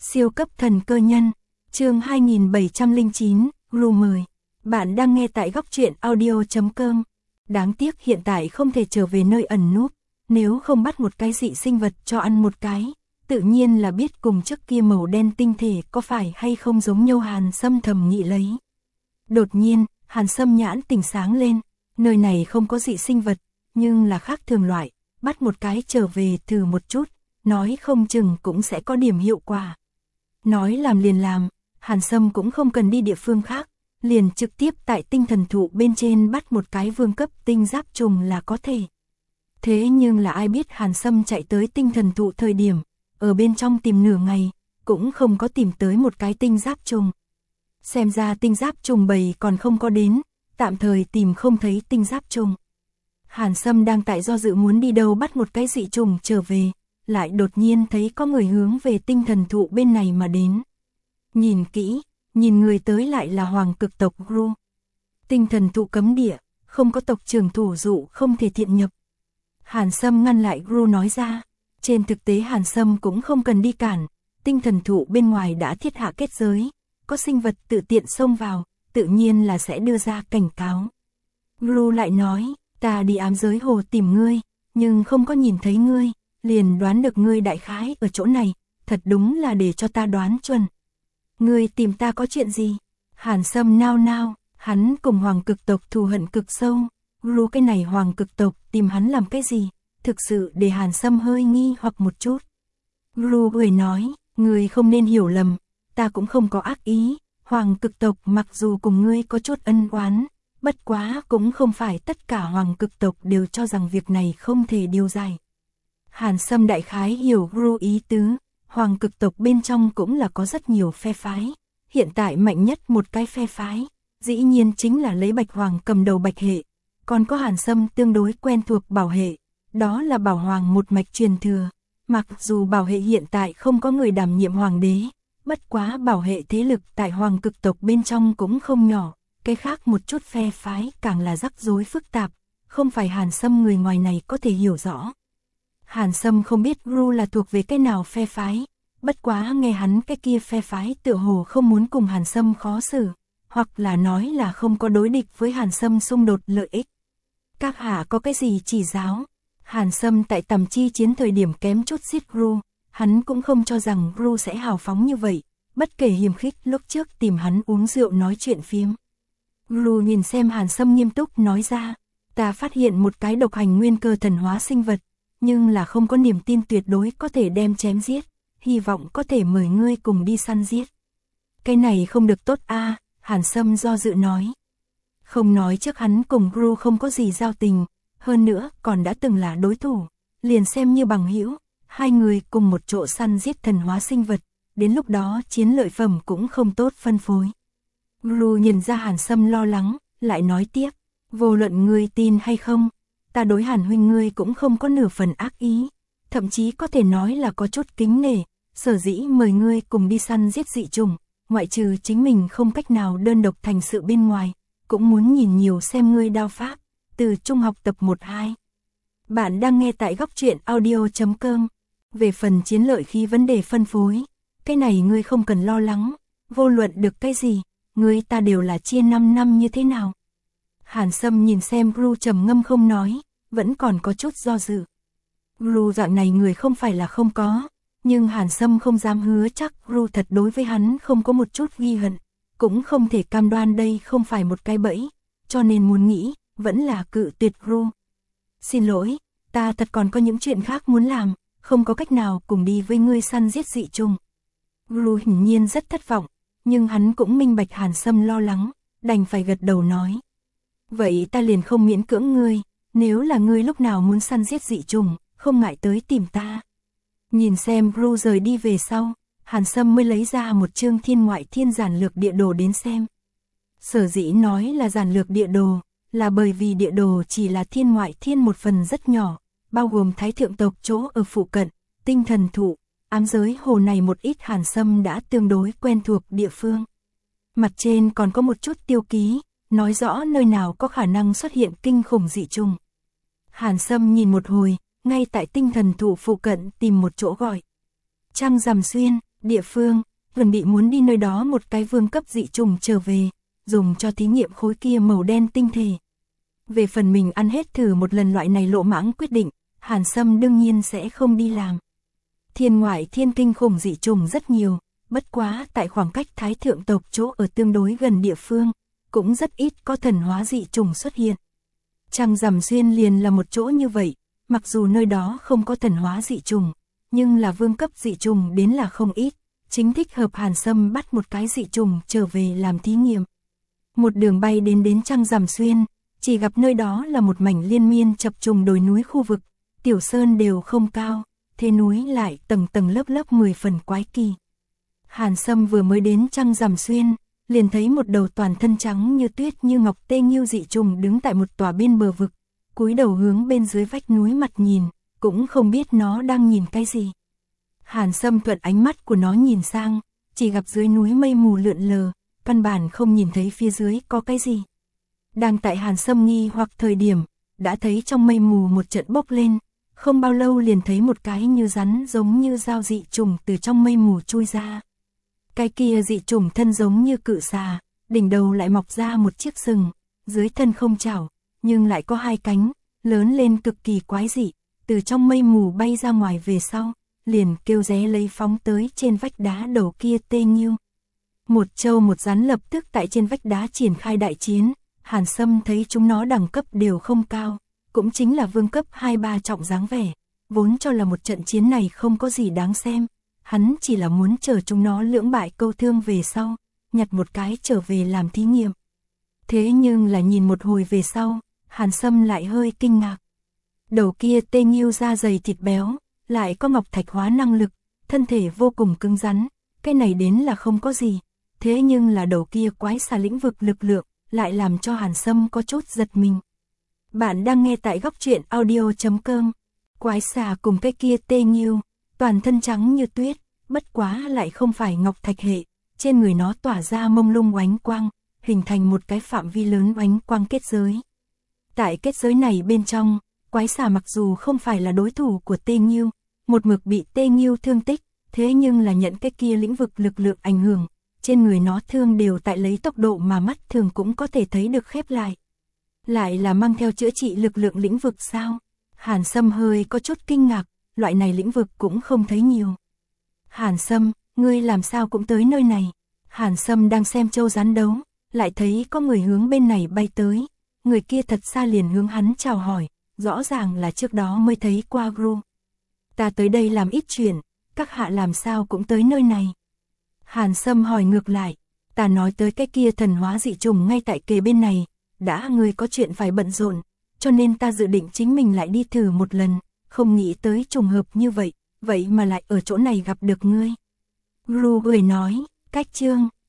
Siêu cấp thần cơ nhân, chương 2709, Ru mời. Bạn đang nghe tại góc truyện audio.com. Đáng tiếc hiện tại không thể trở về nơi ẩn núp, nếu không bắt một cái dị sinh vật cho ăn một cái, tự nhiên là biết cùng trước kia màu đen tinh thể có phải hay không giống nhau. Hàn Sâm thầm nghĩ lấy. Đột nhiên, Hàn Sâm nhãn tỉnh sáng lên, nơi này không có dị sinh vật, nhưng là khác thường loại, bắt một cái trở về thử một chút, nói không chừng cũng sẽ có điểm hiệu quả. Nói làm liền làm, Hàn Sâm cũng không cần đi địa phương khác, liền trực tiếp tại tinh thần thụ bên trên bắt một cái vương cấp tinh giáp trùng là có thể. Thế nhưng là ai biết Hàn Sâm chạy tới tinh thần thụ thời điểm, ở bên trong tìm nửa ngày, cũng không có tìm tới một cái tinh giáp trùng. Xem ra tinh giáp trùng bầy còn không có đến, tạm thời tìm không thấy tinh giáp trùng. Hàn Sâm đang tại do dự muốn đi đâu bắt một cái dị trùng trở về, lại đột nhiên thấy có người hướng về tinh thần thụ bên này mà đến. Nhìn kỹ, nhìn người tới lại là hoàng cực tộc Ru. Tinh thần thụ cấm địa, không có tộc trưởng thủ dụ không thể thiện nhập. Hàn Sâm ngăn lại Ru nói ra, trên thực tế Hàn Sâm cũng không cần đi cản, tinh thần thụ bên ngoài đã thiết hạ kết giới, có sinh vật tự tiện xông vào, tự nhiên là sẽ đưa ra cảnh cáo. Ru lại nói, ta đi ám giới hồ tìm ngươi, nhưng không có nhìn thấy ngươi, liền đoán được ngươi đại khái ở chỗ này, thật đúng là để cho ta đoán chuẩn. Ngươi tìm ta có chuyện gì? Hàn Sâm nao nao, hắn cùng hoàng cực tộc thù hận cực sâu, Ru cái này hoàng cực tộc tìm hắn làm cái gì? Thực sự để Hàn Sâm hơi nghi hoặc một chút. Ru cười nói, ngươi không nên hiểu lầm, ta cũng không có ác ý, hoàng cực tộc mặc dù cùng ngươi có chút ân oán, bất quá cũng không phải tất cả hoàng cực tộc đều cho rằng việc này không thể điều giải. Hàn Sâm đại khái hiểu Ru ý tứ, hoàng cực tộc bên trong cũng là có rất nhiều phe phái, hiện tại mạnh nhất một cái phe phái, dĩ nhiên chính là lấy Bạch Hoàng cầm đầu Bạch hệ, còn có Hàn Sâm tương đối quen thuộc Bảo hệ, đó là Bảo Hoàng một mạch truyền thừa, mặc dù Bảo hệ hiện tại không có người đảm nhiệm hoàng đế, bất quá Bảo hệ thế lực tại hoàng cực tộc bên trong cũng không nhỏ, cái khác một chút phe phái càng là rắc rối phức tạp, không phải Hàn Sâm người ngoài này có thể hiểu rõ. Hàn Sâm không biết Ru là thuộc về cái nào phe phái, bất quá nghe hắn cái kia phe phái tựa hồ không muốn cùng Hàn Sâm khó xử, hoặc là nói là không có đối địch với Hàn Sâm xung đột lợi ích. Các hạ có cái gì chỉ giáo? Hàn Sâm tại tầm chi chiến thời điểm kém chút giết Ru, hắn cũng không cho rằng Ru sẽ hào phóng như vậy, bất kể hiềm khích lúc trước tìm hắn uống rượu nói chuyện phiếm. Ru nhìn xem Hàn Sâm nghiêm túc nói ra, ta phát hiện một cái độc hành nguyên cơ thần hóa sinh vật, nhưng là không có niềm tin tuyệt đối có thể đem chém giết, hy vọng có thể mời ngươi cùng đi săn giết. Cái này không được tốt a, Hàn Sâm do dự nói. Không nói trước hắn cùng Ru không có gì giao tình, hơn nữa còn đã từng là đối thủ, liền xem như bằng hữu, hai người cùng một chỗ săn giết thần hóa sinh vật, đến lúc đó chiến lợi phẩm cũng không tốt phân phối. Ru nhìn ra Hàn Sâm lo lắng, lại nói tiếp, vô luận ngươi tin hay không, ta đối Hàn huynh ngươi cũng không có nửa phần ác ý, thậm chí có thể nói là có chút kính nể, sở dĩ mời ngươi cùng đi săn giết dị trùng, ngoại trừ chính mình không cách nào đơn độc thành sự bên ngoài, cũng muốn nhìn nhiều xem ngươi đao pháp, từ trung học tập 1-2. Bạn đang nghe tại góc truyện audio.com. Về phần chiến lợi khí vấn đề phân phối, cái này ngươi không cần lo lắng, vô luận được cái gì, ngươi ta đều là chia 5 năm như thế nào. Hàn Sâm nhìn xem Ru trầm ngâm không nói, vẫn còn có chút do dự. Ru dạng này người không phải là không có, nhưng Hàn Sâm không dám hứa chắc Ru thật đối với hắn không có một chút ghi hận, cũng không thể cam đoan đây không phải một cái bẫy, cho nên muốn nghĩ, vẫn là cự tuyệt Ru. Xin lỗi, ta thật còn có những chuyện khác muốn làm, không có cách nào cùng đi với ngươi săn giết dị trùng. Ru hiển nhiên rất thất vọng, nhưng hắn cũng minh bạch Hàn Sâm lo lắng, đành phải gật đầu nói. Vậy ta liền không miễn cưỡng ngươi, nếu là ngươi lúc nào muốn săn giết dị trùng, không ngại tới tìm ta. Nhìn xem Ru rời đi về sau, Hàn Sâm mới lấy ra một chương thiên ngoại thiên giản lược địa đồ đến xem. Sở dĩ nói là giản lược địa đồ, là bởi vì địa đồ chỉ là thiên ngoại thiên một phần rất nhỏ, bao gồm thái thượng tộc chỗ ở phụ cận, tinh thần thụ, ám giới hồ này một ít Hàn Sâm đã tương đối quen thuộc địa phương. Mặt trên còn có một chút tiêu ký, nói rõ nơi nào có khả năng xuất hiện kinh khủng dị trùng. Hàn Sâm nhìn một hồi, ngay tại tinh thần thụ phụ cận tìm một chỗ gọi. Trăng rằm xuyên, địa phương, chuẩn bị muốn đi nơi đó một cái vương cấp dị trùng trở về, dùng cho thí nghiệm khối kia màu đen tinh thể. Về phần mình ăn hết thử một lần loại này lỗ mãng quyết định, Hàn Sâm đương nhiên sẽ không đi làm. Thiên ngoại thiên kinh khủng dị trùng rất nhiều, bất quá tại khoảng cách Thái Thượng tộc chỗ ở tương đối gần địa phương, cũng rất ít có thần hóa dị trùng xuất hiện. Trăng Rằm Xuyên liền là một chỗ như vậy, mặc dù nơi đó không có thần hóa dị trùng, nhưng là vương cấp dị trùng đến là không ít, chính thích hợp Hàn Sâm bắt một cái dị trùng trở về làm thí nghiệm. Một đường bay đến Trăng Rằm Xuyên, chỉ gặp nơi đó là một mảnh liên miên chập trùng đồi núi khu vực, tiểu sơn đều không cao, thế núi lại tầng tầng lớp lớp 10 phần quái kỳ. Hàn Sâm vừa mới đến Trăng Rằm Xuyên, liền thấy một đầu toàn thân trắng như tuyết như ngọc tê nghiêu dị trùng đứng tại một tòa bên bờ vực, cúi đầu hướng bên dưới vách núi mặt nhìn, cũng không biết nó đang nhìn cái gì. Hàn Sâm thuận ánh mắt của nó nhìn sang, chỉ gặp dưới núi mây mù lượn lờ, căn bản không nhìn thấy phía dưới có cái gì. Đang tại Hàn Sâm nghi hoặc thời điểm, đã thấy trong mây mù một trận bốc lên, không bao lâu liền thấy một cái như rắn giống như dao dị trùng từ trong mây mù chui ra. Cái kia dị trùng thân giống như cự xà, đỉnh đầu lại mọc ra một chiếc sừng, dưới thân không chảo, nhưng lại có hai cánh, lớn lên cực kỳ quái dị, từ trong mây mù bay ra ngoài về sau, liền kêu ré lấy phóng tới trên vách đá đầu kia tê nghiêu. Một trâu một rắn lập tức tại trên vách đá triển khai đại chiến, Hàn Sâm thấy chúng nó đẳng cấp đều không cao, cũng chính là vương cấp 2-3 trọng dáng vẻ, vốn cho là một trận chiến này không có gì đáng xem, hắn chỉ là muốn chờ chúng nó lưỡng bại câu thương về sau, nhặt một cái trở về làm thí nghiệm. Thế nhưng là nhìn một hồi về sau, Hàn Sâm lại hơi kinh ngạc. Đầu kia tê nghiêu da dày thịt béo, lại có ngọc thạch hóa năng lực, thân thể vô cùng cứng rắn, cái này đến là không có gì, thế nhưng là đầu kia quái xà lĩnh vực lực lượng, lại làm cho Hàn Sâm có chút giật mình. Bạn đang nghe tại góc truyện audio.com. Quái xà cùng cái kia tê nghiêu, toàn thân trắng như tuyết, bất quá lại không phải ngọc thạch hệ, trên người nó tỏa ra mông lung oánh quang, hình thành một cái phạm vi lớn oánh quang kết giới. Tại kết giới này bên trong, quái xà mặc dù không phải là đối thủ của tê nghiêu, một mực bị tê nghiêu thương tích, thế nhưng là nhận cái kia lĩnh vực lực lượng ảnh hưởng, trên người nó thương đều tại lấy tốc độ mà mắt thường cũng có thể thấy được khép lại. Lại là mang theo chữa trị lực lượng lĩnh vực sao? Hàn Sâm hơi có chút kinh ngạc, loại này lĩnh vực cũng không thấy nhiều. Hàn Sâm, ngươi làm sao cũng tới nơi này? Hàn Sâm đang xem trâu rắn đấu, lại thấy có người hướng bên này bay tới, người kia thật xa liền hướng hắn chào hỏi, rõ ràng là trước đó mới thấy qua Gru. Ta tới đây làm ít chuyện, các hạ làm sao cũng tới nơi này? Hàn Sâm hỏi ngược lại, ta nói tới cái kia thần hóa dị trùng ngay tại kề bên này, đã ngươi có chuyện phải bận rộn, cho nên ta dự định chính mình lại đi thử một lần, không nghĩ tới trùng hợp như vậy, vậy mà lại ở chỗ này gặp được ngươi. Gru cười nói, cách chương.